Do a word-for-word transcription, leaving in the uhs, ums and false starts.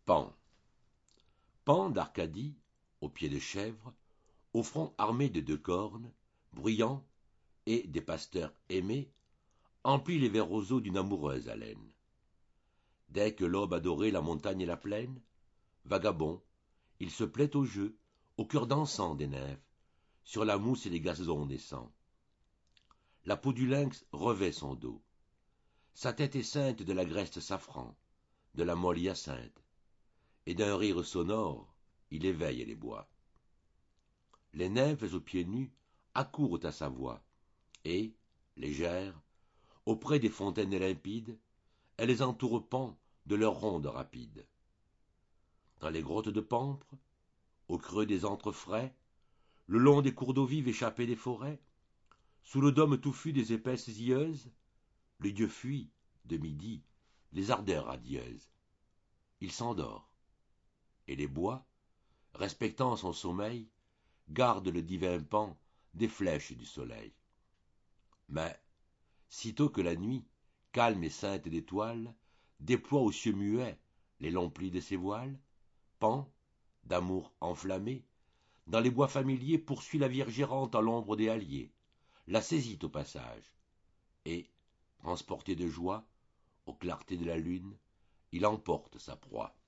Pan. Pan d'Arcadie, au pied de chèvre, au front armé de deux cornes, bruyant, et des pasteurs aimés, emplit les verts roseaux d'une amoureuse haleine. Dès que l'aube a doré la montagne et la plaine, vagabond, il se plaît au jeu, au cœur dansant des nymphes, sur la mousse et les gazons naissants. La peau du lynx revêt son dos. Sa tête est ceinte de l'agreste safran, de la molle hyacinthe, et d'un rire sonore, il éveille les bois. Les nymphes aux pieds nus accourent à sa voix, et, légères, auprès des fontaines limpides, elles entourent Pan de leurs rondes rapides. Dans les grottes de Pampre, au creux des antres frais, le long des cours d'eau vive échappés des forêts, sous le dôme touffu des épaisses zieuses, le dieu fuit, de midi, les ardeurs radieuses. Il s'endort, et les bois, respectant son sommeil, gardent le divin Pan des flèches du soleil. Mais, sitôt que la nuit, calme et ceinte d'étoiles, déploie aux cieux muets les longs plis de ses voiles, Pan, d'amour enflammé, dans les bois familiers poursuit la vierge errante à l'ombre des halliers, la saisit au passage, et, transporté de joie, aux clartés de la lune, il emporte sa proie.